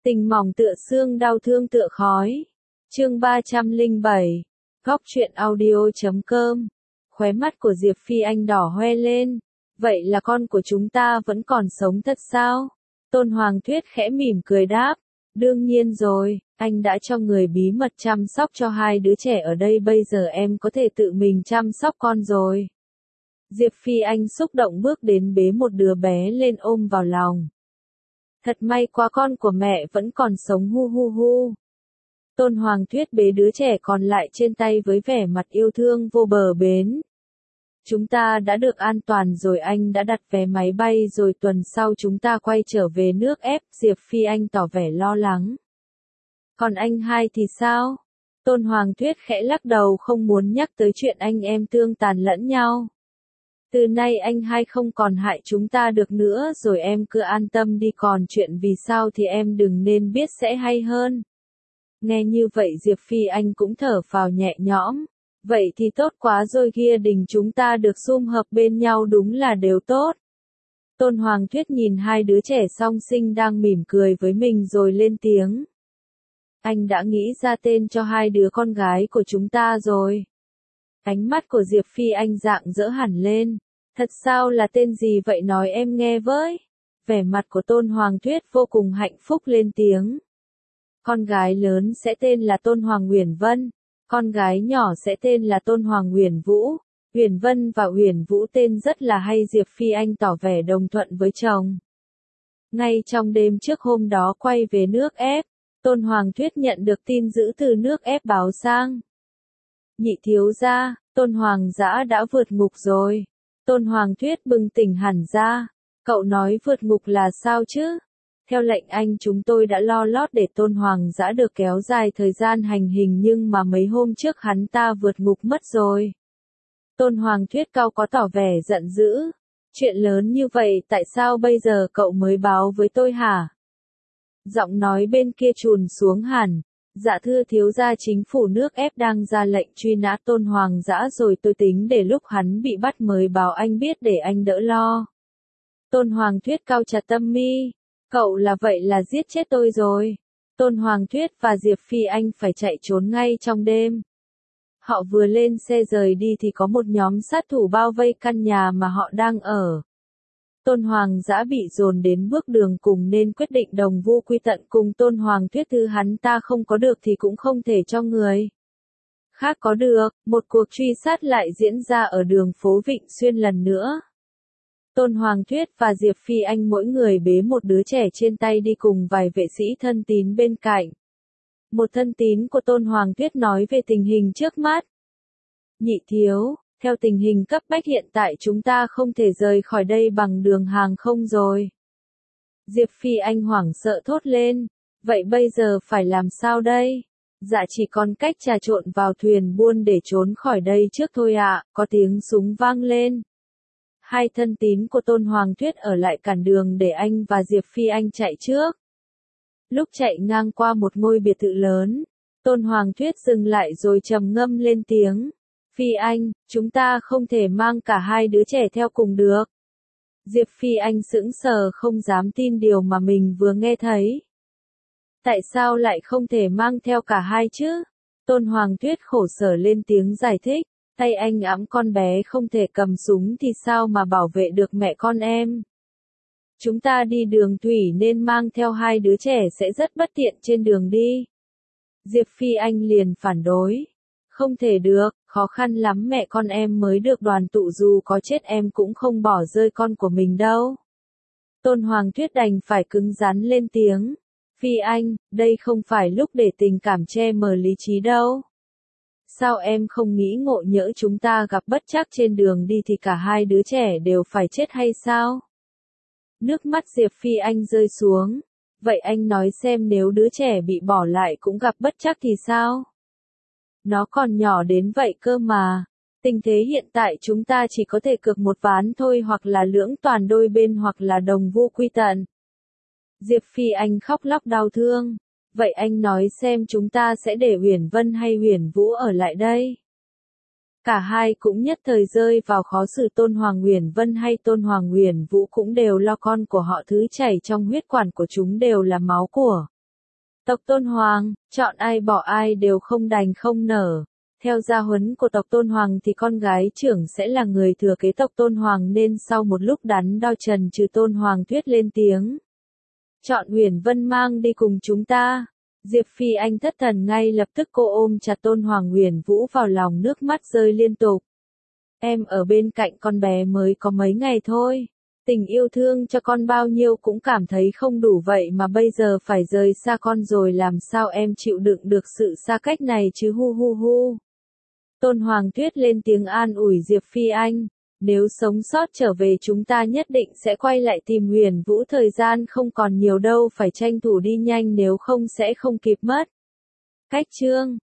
Tình mỏng tựa xương, đau thương tựa khói. Chương 307. Góc truyện audio.com. Khóe mắt của Diệp Phi Anh đỏ hoe lên. Vậy là con của chúng ta vẫn còn sống thật sao? Tôn Hoàng Thuyết khẽ mỉm cười đáp. Đương nhiên rồi, anh đã cho người bí mật chăm sóc cho hai đứa trẻ ở đây, bây giờ em có thể tự mình chăm sóc con rồi. Diệp Phi Anh xúc động bước đến bế một đứa bé lên ôm vào lòng. Thật may quá, con của mẹ vẫn còn sống, hu hu hu. Tôn Hoàng Thuyết bế đứa trẻ còn lại trên tay với vẻ mặt yêu thương vô bờ bến. Chúng ta đã được an toàn rồi, anh đã đặt vé máy bay rồi, tuần sau chúng ta quay trở về nước ép. Diệp Phi Anh tỏ vẻ lo lắng. Còn anh hai thì sao? Tôn Hoàng Thuyết khẽ lắc đầu, không muốn nhắc tới chuyện anh em tương tàn lẫn nhau. Từ nay anh hai không còn hại chúng ta được nữa rồi, em cứ an tâm đi, còn chuyện vì sao thì em đừng nên biết sẽ hay hơn. Nghe như vậy Diệp Phi Anh cũng thở phào nhẹ nhõm. Vậy thì tốt quá rồi, gia đình chúng ta được sum họp bên nhau đúng là đều tốt. Tôn Hoàng Thuyết nhìn hai đứa trẻ song sinh đang mỉm cười với mình rồi lên tiếng. Anh đã nghĩ ra tên cho hai đứa con gái của chúng ta rồi. Ánh mắt của Diệp Phi Anh rạng rỡ hẳn lên. Thật sao, là tên gì vậy, nói em nghe với. Vẻ mặt của Tôn Hoàng Thuyết vô cùng hạnh phúc lên tiếng. Con gái lớn sẽ tên là Tôn Hoàng Uyển Vân. Con gái nhỏ sẽ tên là Tôn Hoàng Uyển Vũ. Uyển Vân và Uyển Vũ tên rất là hay. Diệp Phi Anh tỏ vẻ đồng thuận với chồng. Ngay trong đêm trước hôm đó quay về nước ép, Tôn Hoàng Thuyết nhận được tin dữ từ nước ép báo sang. Nhị thiếu gia, Tôn Hoàng Dã đã vượt ngục rồi. Tôn Hoàng Thuyết bừng tỉnh hẳn ra. Cậu nói vượt ngục là sao chứ? Theo lệnh anh chúng tôi đã lo lót để Tôn Hoàng Dã được kéo dài thời gian hành hình, nhưng mà mấy hôm trước hắn ta vượt ngục mất rồi. Tôn Hoàng Thuyết cau có tỏ vẻ giận dữ. Chuyện lớn như vậy tại sao bây giờ cậu mới báo với tôi hả? Giọng nói bên kia trùn xuống hẳn. Dạ thưa thiếu gia, chính phủ nước ép đang ra lệnh truy nã Tôn Hoàng Dã rồi, tôi tính để lúc hắn bị bắt mới báo anh biết để anh đỡ lo. Tôn Hoàng Thuyết cau chặt tâm mi. Cậu là vậy là giết chết tôi rồi. Tôn Hoàng Thuyết và Diệp Phi Anh phải chạy trốn ngay trong đêm. Họ vừa lên xe rời đi thì có một nhóm sát thủ bao vây căn nhà mà họ đang ở. Tôn Hoàng Dã bị dồn đến bước đường cùng nên quyết định đồng vu quy tận cùng Tôn Hoàng Thuyết, thứ hắn ta không có được thì cũng không thể cho người khác có được. Một cuộc truy sát lại diễn ra ở đường phố Vịnh Xuyên lần nữa. Tôn Hoàng Thuyết và Diệp Phi Anh mỗi người bế một đứa trẻ trên tay đi cùng vài vệ sĩ thân tín bên cạnh. Một thân tín của Tôn Hoàng Thuyết nói về tình hình trước mắt. Nhị thiếu, theo tình hình cấp bách hiện tại chúng ta không thể rời khỏi đây bằng đường hàng không rồi. Diệp Phi Anh hoảng sợ thốt lên. Vậy bây giờ phải làm sao đây? Dạ chỉ còn cách trà trộn vào thuyền buôn để trốn khỏi đây trước thôi ạ. Có tiếng súng vang lên. Hai thân tín của Tôn Hoàng Thuyết ở lại cản đường để anh và Diệp Phi Anh chạy trước. Lúc chạy ngang qua một ngôi biệt thự lớn, Tôn Hoàng Thuyết dừng lại rồi trầm ngâm lên tiếng. Phi Anh, chúng ta không thể mang cả hai đứa trẻ theo cùng được. Diệp Phi Anh sững sờ không dám tin điều mà mình vừa nghe thấy. Tại sao lại không thể mang theo cả hai chứ? Tôn Hoàng Thuyết khổ sở lên tiếng giải thích. Tay anh ẵm con bé không thể cầm súng thì sao mà bảo vệ được mẹ con em. Chúng ta đi đường thủy nên mang theo hai đứa trẻ sẽ rất bất tiện trên đường đi. Diệp Phi Anh liền phản đối. Không thể được, khó khăn lắm mẹ con em mới được đoàn tụ, dù có chết em cũng không bỏ rơi con của mình đâu. Tôn Hoàng Thuyết đành phải cứng rắn lên tiếng. Phi Anh, đây không phải lúc để tình cảm che mờ lý trí đâu. Sao em không nghĩ ngộ nhỡ chúng ta gặp bất trắc trên đường đi thì cả hai đứa trẻ đều phải chết hay sao? Nước mắt Diệp Phi Anh rơi xuống. Vậy anh nói xem, nếu đứa trẻ bị bỏ lại cũng gặp bất trắc thì sao? Nó còn nhỏ đến vậy cơ mà. Tình thế hiện tại chúng ta chỉ có thể cược một ván thôi, hoặc là lưỡng toàn đôi bên hoặc là đồng vu quy tận. Diệp Phi Anh khóc lóc đau thương. Vậy anh nói xem, chúng ta sẽ để Uyển Vân hay Uyển Vũ ở lại đây? Cả hai cũng nhất thời rơi vào khó xử. Tôn Hoàng Uyển Vân hay Tôn Hoàng Uyển Vũ cũng đều lo con của họ, thứ chảy trong huyết quản của chúng đều là máu của Tộc Tôn Hoàng, chọn ai bỏ ai đều không đành không nở. Theo gia huấn của tộc Tôn Hoàng thì con gái trưởng sẽ là người thừa kế tộc Tôn Hoàng nên sau một lúc đắn đo chần chừ Tôn Hoàng Thuyết lên tiếng. Chọn Uyển Vân mang đi cùng chúng ta. Diệp Phi Anh thất thần ngay lập tức cô ôm chặt Tôn Hoàng Uyển Vũ vào lòng nước mắt rơi liên tục. Em ở bên cạnh con bé mới có mấy ngày thôi. Tình yêu thương cho con bao nhiêu cũng cảm thấy không đủ vậy mà bây giờ phải rời xa con rồi làm sao em chịu đựng được sự xa cách này chứ hu hu hu. Tôn Hoàng Tuyết lên tiếng an ủi Diệp Phi Anh. Nếu sống sót trở về chúng ta nhất định sẽ quay lại tìm Uyển Vũ, thời gian không còn nhiều đâu, phải tranh thủ đi nhanh nếu không sẽ không kịp mất. Cách chương